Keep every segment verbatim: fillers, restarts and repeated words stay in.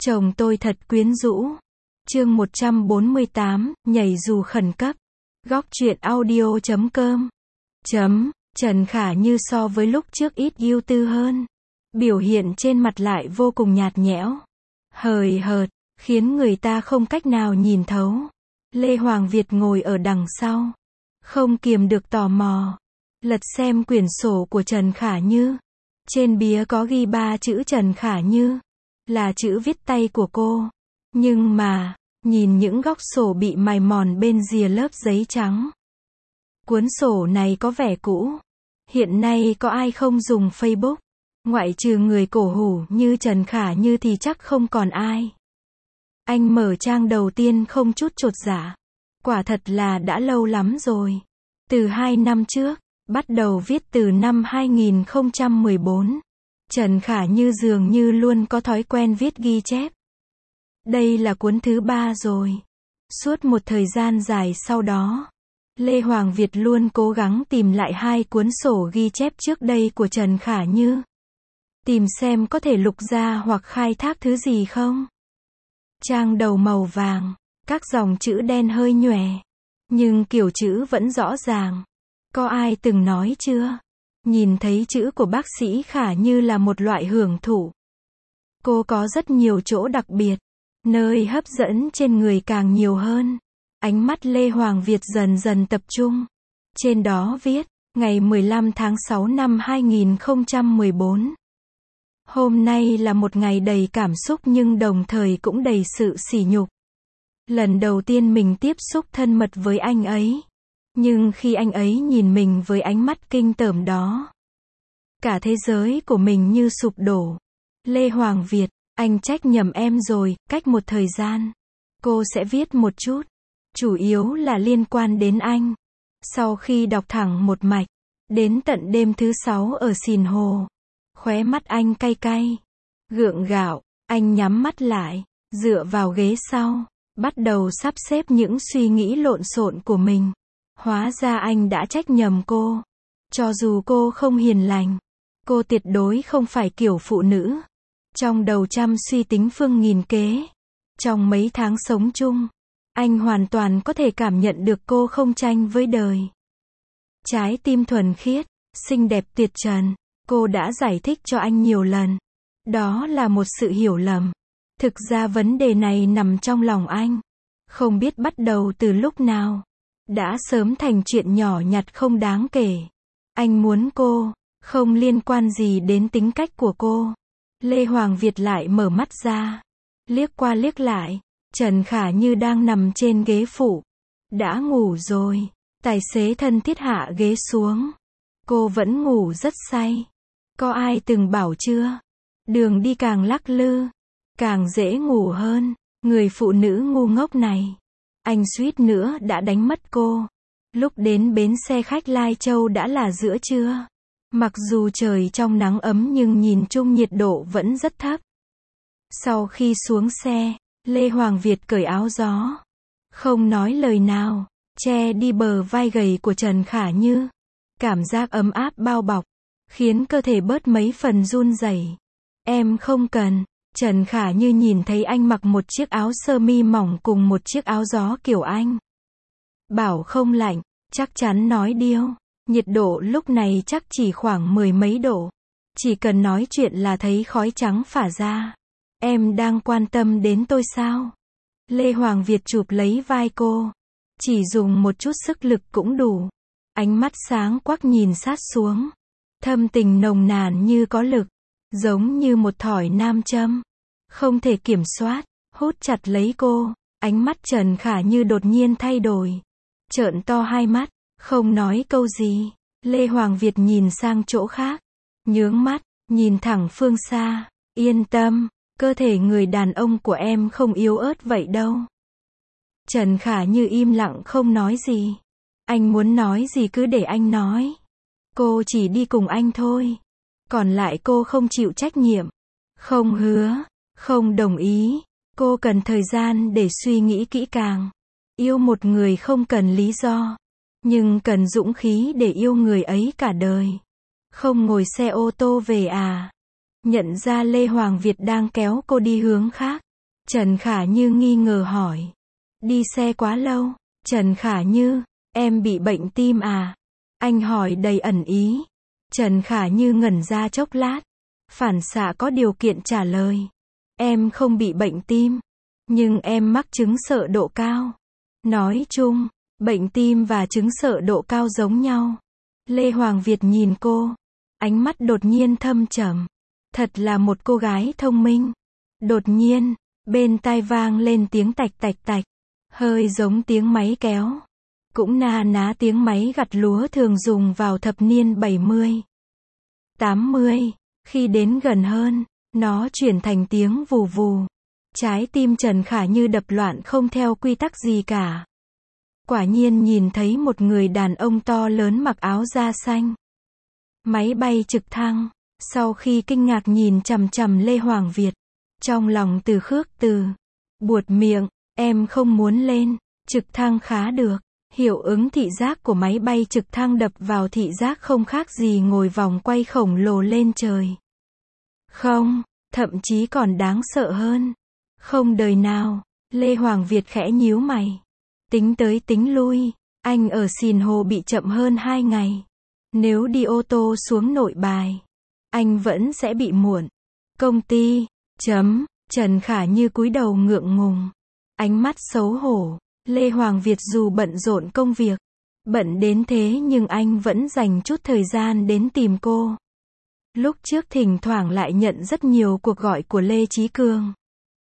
Chồng tôi thật quyến rũ. Chương một trăm bốn mươi tám, nhảy dù khẩn cấp. Góc truyện audio chấm com. Chấm, Trần Khả Như so với lúc trước ít ưu tư hơn. Biểu hiện trên mặt lại vô cùng nhạt nhẽo. Hời hợt, khiến người ta không cách nào nhìn thấu. Lê Hoàng Việt ngồi ở đằng sau. Không kiềm được tò mò. Lật xem quyển sổ của Trần Khả Như. Trên bìa có ghi ba chữ Trần Khả Như. Là chữ viết tay của cô. Nhưng mà, nhìn những góc sổ bị mài mòn bên rìa lớp giấy trắng. Cuốn sổ này có vẻ cũ. Hiện nay có ai không dùng Facebook? Ngoại trừ người cổ hủ như Trần Khả Như thì chắc không còn ai. Anh mở trang đầu tiên không chút chột dạ. Quả thật là đã lâu lắm rồi. Từ hai năm trước, bắt đầu viết từ năm hai nghìn không trăm mười bốn. Trần Khả Như dường như luôn có thói quen viết ghi chép. Đây là cuốn thứ ba rồi. Suốt một thời gian dài sau đó, Lê Hoàng Việt luôn cố gắng tìm lại hai cuốn sổ ghi chép trước đây của Trần Khả Như. Tìm xem có thể lục ra hoặc khai thác thứ gì không. Trang đầu màu vàng, các dòng chữ đen hơi nhòe, nhưng kiểu chữ vẫn rõ ràng. Có ai từng nói chưa? Nhìn thấy chữ của bác sĩ Khả Như là một loại hưởng thụ. Cô có rất nhiều chỗ đặc biệt, nơi hấp dẫn trên người càng nhiều hơn. Ánh mắt Lê Hoàng Việt dần dần tập trung. Trên đó viết, ngày mười lăm tháng sáu năm hai nghìn không trăm mười bốn. Hôm nay là một ngày đầy cảm xúc nhưng đồng thời cũng đầy sự sỉ nhục. Lần đầu tiên mình tiếp xúc thân mật với anh ấy. Nhưng khi anh ấy nhìn mình với ánh mắt kinh tởm đó, cả thế giới của mình như sụp đổ. Lê Hoàng Việt, anh trách nhầm em rồi. Cách một thời gian, cô sẽ viết một chút, chủ yếu là liên quan đến anh. Sau khi đọc thẳng một mạch, đến tận đêm thứ sáu ở Sìn Hồ, khóe mắt anh cay cay, gượng gạo, anh nhắm mắt lại, dựa vào ghế sau, bắt đầu sắp xếp những suy nghĩ lộn xộn của mình. Hóa ra anh đã trách nhầm cô. Cho dù cô không hiền lành, cô tuyệt đối không phải kiểu phụ nữ trong đầu trăm suy tính phương nghìn kế. Trong mấy tháng sống chung, anh hoàn toàn có thể cảm nhận được cô không tranh với đời. Trái tim thuần khiết, xinh đẹp tuyệt trần. Cô đã giải thích cho anh nhiều lần. Đó là một sự hiểu lầm. Thực ra vấn đề này nằm trong lòng anh. Không biết bắt đầu từ lúc nào. Đã sớm thành chuyện nhỏ nhặt không đáng kể. Anh muốn cô, không liên quan gì đến tính cách của cô. Lê Hoàng Việt lại mở mắt ra. Liếc qua liếc lại, Trần Khả Như đang nằm trên ghế phụ. Đã ngủ rồi. Tài xế thân thiết hạ ghế xuống. Cô vẫn ngủ rất say. Có ai từng bảo chưa? Đường đi càng lắc lư, càng dễ ngủ hơn. Người phụ nữ ngu ngốc này. Anh suýt nữa đã đánh mất cô. Lúc đến bến xe khách Lai Châu đã là giữa trưa. Mặc dù trời trong nắng ấm nhưng nhìn chung nhiệt độ vẫn rất thấp. Sau khi xuống xe, Lê Hoàng Việt cởi áo gió. Không nói lời nào, che đi bờ vai gầy của Trần Khả Như. Cảm giác ấm áp bao bọc, khiến cơ thể bớt mấy phần run rẩy. Em không cần. Trần Khả Như nhìn thấy anh mặc một chiếc áo sơ mi mỏng cùng một chiếc áo gió kiểu Anh. Bảo không lạnh, chắc chắn nói điêu. Nhiệt độ lúc này chắc chỉ khoảng mười mấy độ. Chỉ cần nói chuyện là thấy khói trắng phả ra. Em đang quan tâm đến tôi sao? Lê Hoàng Việt chụp lấy vai cô. Chỉ dùng một chút sức lực cũng đủ. Ánh mắt sáng quắc nhìn sát xuống. Thâm tình nồng nàn như có lực. Giống như một thỏi nam châm. Không thể kiểm soát, hút chặt lấy cô. Ánh mắt Trần Khả Như đột nhiên thay đổi. Trợn to hai mắt, không nói câu gì. Lê Hoàng Việt nhìn sang chỗ khác. Nhướng mắt, nhìn thẳng phương xa. Yên tâm, cơ thể người đàn ông của em không yếu ớt vậy đâu. Trần Khả Như im lặng không nói gì. Anh muốn nói gì cứ để anh nói. Cô chỉ đi cùng anh thôi. Còn lại cô không chịu trách nhiệm. Không hứa, không đồng ý. Cô cần thời gian để suy nghĩ kỹ càng. Yêu một người không cần lý do. Nhưng cần dũng khí để yêu người ấy cả đời. Không ngồi xe ô tô về à? Nhận ra Lê Hoàng Việt đang kéo cô đi hướng khác. Trần Khả Như nghi ngờ hỏi. Đi xe quá lâu. Trần Khả Như, em bị bệnh tim à? Anh hỏi đầy ẩn ý. Trần Khả Như ngẩn ra chốc lát. Phản xạ có điều kiện trả lời. Em không bị bệnh tim. Nhưng em mắc chứng sợ độ cao. Nói chung, bệnh tim và chứng sợ độ cao giống nhau. Lê Hoàng Việt nhìn cô. Ánh mắt đột nhiên thâm trầm. Thật là một cô gái thông minh. Đột nhiên, bên tai vang lên tiếng tạch tạch tạch. Hơi giống tiếng máy kéo. Cũng na ná tiếng máy gặt lúa thường dùng vào thập niên bảy mươi, tám mươi. Khi đến gần hơn, nó chuyển thành tiếng vù vù. Trái tim Trần Khả Như đập loạn không theo quy tắc gì cả. Quả nhiên nhìn thấy một người đàn ông to lớn mặc áo da xanh. Máy bay trực thăng. Sau khi kinh ngạc nhìn chằm chằm Lê Hoàng Việt, trong lòng từ khước từ. Buột miệng, em không muốn lên. Trực thăng khá được. Hiệu ứng thị giác của máy bay trực thăng đập vào thị giác không khác gì ngồi vòng quay khổng lồ lên trời. Không, thậm chí còn đáng sợ hơn. Không đời nào. Lê Hoàng Việt khẽ nhíu mày. Tính tới tính lui, anh ở Sìn Hồ bị chậm hơn hai ngày. Nếu đi ô tô xuống Nội Bài, anh vẫn sẽ bị muộn. Công ty, chấm, Trần Khả Như cúi đầu ngượng ngùng. Ánh mắt xấu hổ. Lê Hoàng Việt dù bận rộn công việc, bận đến thế nhưng anh vẫn dành chút thời gian đến tìm cô. Lúc trước thỉnh thoảng lại nhận rất nhiều cuộc gọi của Lê Chí Cương.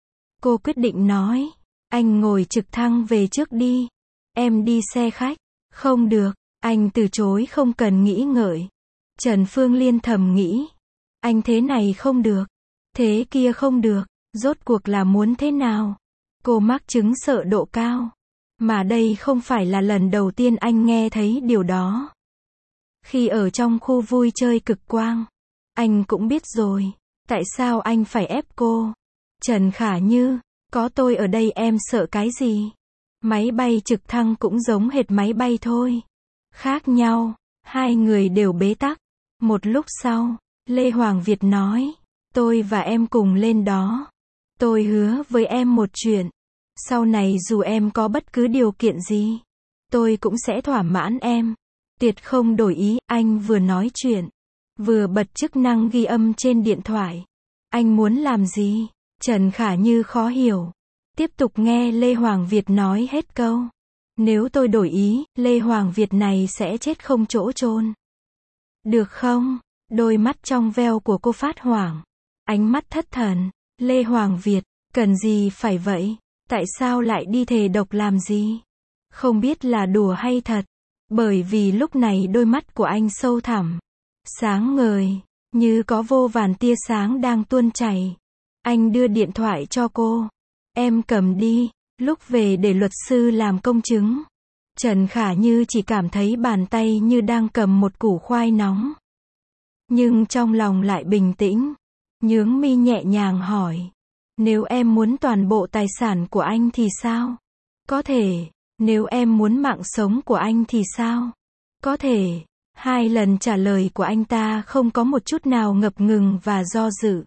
Cô quyết định nói, anh ngồi trực thăng về trước đi, em đi xe khách. Không được, anh từ chối không cần nghĩ ngợi. Trần Phương Liên thầm nghĩ, anh thế này không được, thế kia không được, rốt cuộc là muốn thế nào? Cô mắc chứng sợ độ cao. Mà đây không phải là lần đầu tiên anh nghe thấy điều đó. Khi ở trong khu vui chơi Cực Quang, anh cũng biết rồi, tại sao anh phải ép cô. Trần Khả Như, có tôi ở đây em sợ cái gì? Máy bay trực thăng cũng giống hệt máy bay thôi. Khác nhau, hai người đều bế tắc. Một lúc sau, Lê Hoàng Việt nói, tôi và em cùng lên đó. Tôi hứa với em một chuyện. Sau này dù em có bất cứ điều kiện gì, tôi cũng sẽ thỏa mãn em. Tuyệt không đổi ý. Anh vừa nói chuyện, vừa bật chức năng ghi âm trên điện thoại. Anh muốn làm gì? Trần Khả Như khó hiểu. Tiếp tục nghe Lê Hoàng Việt nói hết câu. Nếu tôi đổi ý, Lê Hoàng Việt này sẽ chết không chỗ chôn. Được không? Đôi mắt trong veo của cô phát hoảng. Ánh mắt thất thần. Lê Hoàng Việt, cần gì phải vậy? Tại sao lại đi thề độc làm gì? Không biết là đùa hay thật. Bởi vì lúc này đôi mắt của anh sâu thẳm, sáng ngời, như có vô vàn tia sáng đang tuôn chảy. Anh đưa điện thoại cho cô. Em cầm đi, lúc về để luật sư làm công chứng. Trần Khả Như chỉ cảm thấy bàn tay như đang cầm một củ khoai nóng. Nhưng trong lòng lại bình tĩnh. Nhướng mi nhẹ nhàng hỏi. Nếu em muốn toàn bộ tài sản của anh thì sao? Có thể. Nếu em muốn mạng sống của anh thì sao? Có thể. Hai lần trả lời của anh ta không có một chút nào ngập ngừng và do dự.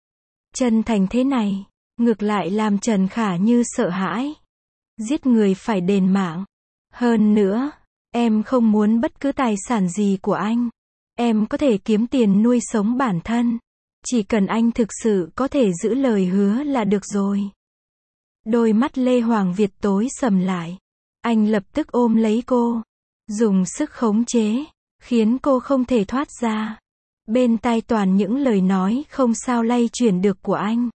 Chân thành thế này, ngược lại làm Trần Khả Như sợ hãi. Giết người phải đền mạng. Hơn nữa, em không muốn bất cứ tài sản gì của anh. Em có thể kiếm tiền nuôi sống bản thân. Chỉ cần anh thực sự có thể giữ lời hứa là được rồi. Đôi mắt Lê Hoàng Việt tối sầm lại. Anh lập tức ôm lấy cô, dùng sức khống chế, khiến cô không thể thoát ra. Bên tai toàn những lời nói không sao lay chuyển được của anh.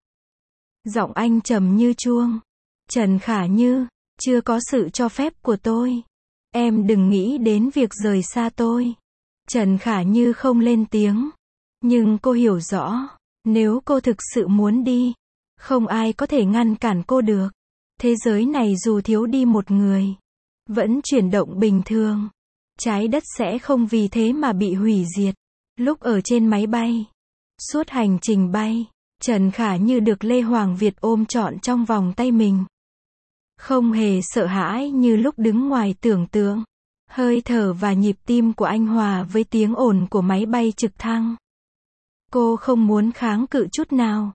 Giọng anh trầm như chuông. Trần Khả Như, chưa có sự cho phép của tôi, em đừng nghĩ đến việc rời xa tôi. Trần Khả Như không lên tiếng. Nhưng cô hiểu rõ, nếu cô thực sự muốn đi, không ai có thể ngăn cản cô được. Thế giới này dù thiếu đi một người, vẫn chuyển động bình thường. Trái đất sẽ không vì thế mà bị hủy diệt. Lúc ở trên máy bay, suốt hành trình bay, Trần Khả Như được Lê Hoàng Việt ôm trọn trong vòng tay mình. Không hề sợ hãi như lúc đứng ngoài tưởng tượng. Hơi thở và nhịp tim của anh hòa với tiếng ồn của máy bay trực thăng. Cô không muốn kháng cự chút nào.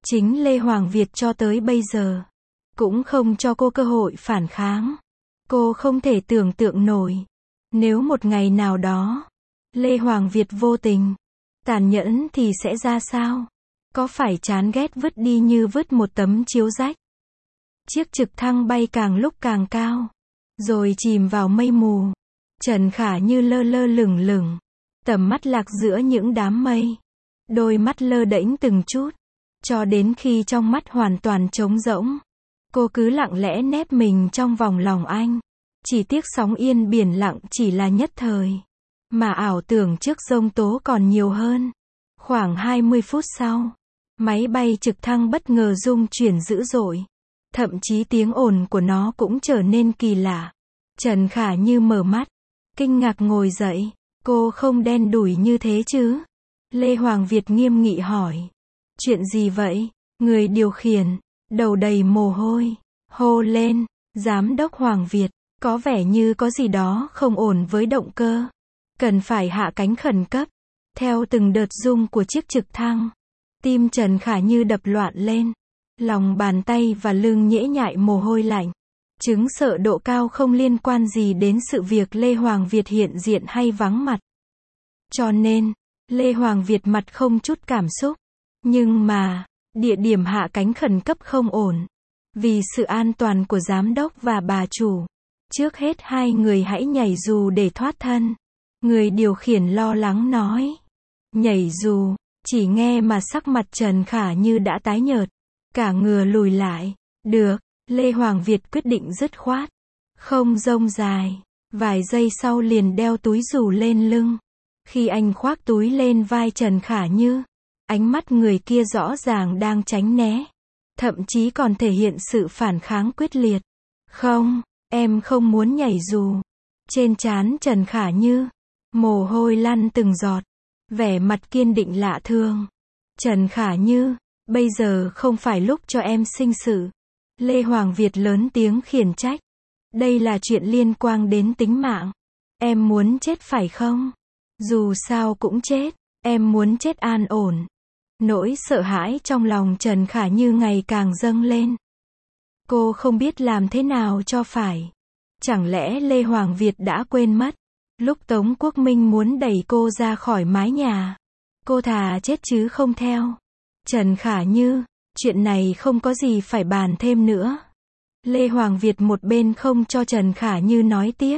Chính Lê Hoàng Việt cho tới bây giờ cũng không cho cô cơ hội phản kháng. Cô không thể tưởng tượng nổi, nếu một ngày nào đó Lê Hoàng Việt vô tình, tàn nhẫn thì sẽ ra sao? Có phải chán ghét vứt đi như vứt một tấm chiếu rách? Chiếc trực thăng bay càng lúc càng cao, rồi chìm vào mây mù. Trần Khả Như lơ lơ lửng lửng, tầm mắt lạc giữa những đám mây. Đôi mắt lơ đễnh từng chút, cho đến khi trong mắt hoàn toàn trống rỗng. Cô cứ lặng lẽ nép mình trong vòng lòng anh. Chỉ tiếc sóng yên biển lặng chỉ là nhất thời, mà ảo tưởng trước giông tố còn nhiều hơn. Khoảng hai mươi phút sau, máy bay trực thăng bất ngờ rung chuyển dữ dội. Thậm chí tiếng ồn của nó cũng trở nên kỳ lạ. Trần Khả Như mở mắt, kinh ngạc ngồi dậy. Cô không đen đủi như thế chứ? Lê Hoàng Việt nghiêm nghị hỏi. Chuyện gì vậy? Người điều khiển, đầu đầy mồ hôi, hô lên. Giám đốc Hoàng Việt, có vẻ như có gì đó không ổn với động cơ. Cần phải hạ cánh khẩn cấp. Theo từng đợt rung của chiếc trực thăng, tim Trần Khả Như đập loạn lên. Lòng bàn tay và lưng nhễ nhại mồ hôi lạnh. Chứng sợ độ cao không liên quan gì đến sự việc Lê Hoàng Việt hiện diện hay vắng mặt. Cho nên, Lê Hoàng Việt mặt không chút cảm xúc. Nhưng mà, địa điểm hạ cánh khẩn cấp không ổn. Vì sự an toàn của giám đốc và bà chủ, trước hết hai người hãy nhảy dù để thoát thân. Người điều khiển lo lắng nói. Nhảy dù, chỉ nghe mà sắc mặt Trần Khả Như đã tái nhợt. Cả ngừa lùi lại. Được, Lê Hoàng Việt quyết định dứt khoát. Không rông dài. Vài giây sau liền đeo túi dù lên lưng. Khi anh khoác túi lên vai Trần Khả Như, ánh mắt người kia rõ ràng đang tránh né. Thậm chí còn thể hiện sự phản kháng quyết liệt. Không, em không muốn nhảy dù. Trên trán Trần Khả Như, mồ hôi lăn từng giọt. Vẻ mặt kiên định lạ thường. Trần Khả Như, bây giờ không phải lúc cho em sinh sự. Lê Hoàng Việt lớn tiếng khiển trách. Đây là chuyện liên quan đến tính mạng. Em muốn chết phải không? Dù sao cũng chết. Em muốn chết an ổn. Nỗi sợ hãi trong lòng Trần Khả Như ngày càng dâng lên. Cô không biết làm thế nào cho phải. Chẳng lẽ Lê Hoàng Việt đã quên mất lúc Tống Quốc Minh muốn đẩy cô ra khỏi mái nhà, cô thà chết chứ không theo. Trần Khả Như, chuyện này không có gì phải bàn thêm nữa. Lê Hoàng Việt một bên không cho Trần Khả Như nói tiếp.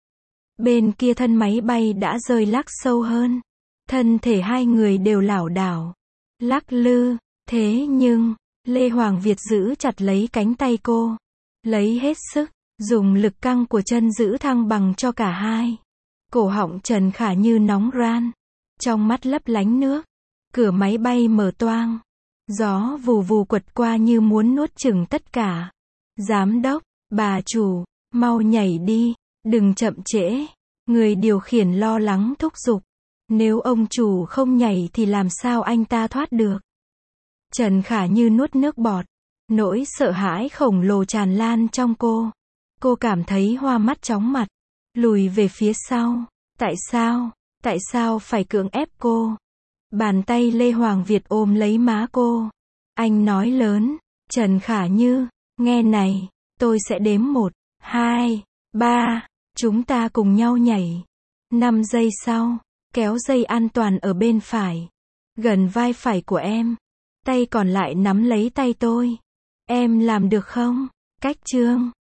Bên kia thân máy bay đã rơi lắc sâu hơn. Thân thể hai người đều lảo đảo, lắc lư. Thế nhưng, Lê Hoàng Việt giữ chặt lấy cánh tay cô. Lấy hết sức, dùng lực căng của chân giữ thăng bằng cho cả hai. Cổ họng Trần Khả Như nóng ran. Trong mắt lấp lánh nước. Cửa máy bay mở toang. Gió vù vù quật qua như muốn nuốt chửng tất cả. Giám đốc, bà chủ, mau nhảy đi, đừng chậm trễ. Người điều khiển lo lắng thúc giục. Nếu ông chủ không nhảy thì làm sao anh ta thoát được? Trần Khả Như nuốt nước bọt. Nỗi sợ hãi khổng lồ tràn lan trong cô. Cô cảm thấy hoa mắt chóng mặt. Lùi về phía sau. Tại sao? Tại sao phải cưỡng ép cô? Bàn tay Lê Hoàng Việt ôm lấy má cô. Anh nói lớn. Trần Khả Như, nghe này, tôi sẽ đếm một, hai, ba. Chúng ta cùng nhau nhảy. Năm giây sau, kéo dây an toàn ở bên phải. Gần vai phải của em. Tay còn lại nắm lấy tay tôi. Em làm được không? Cách chương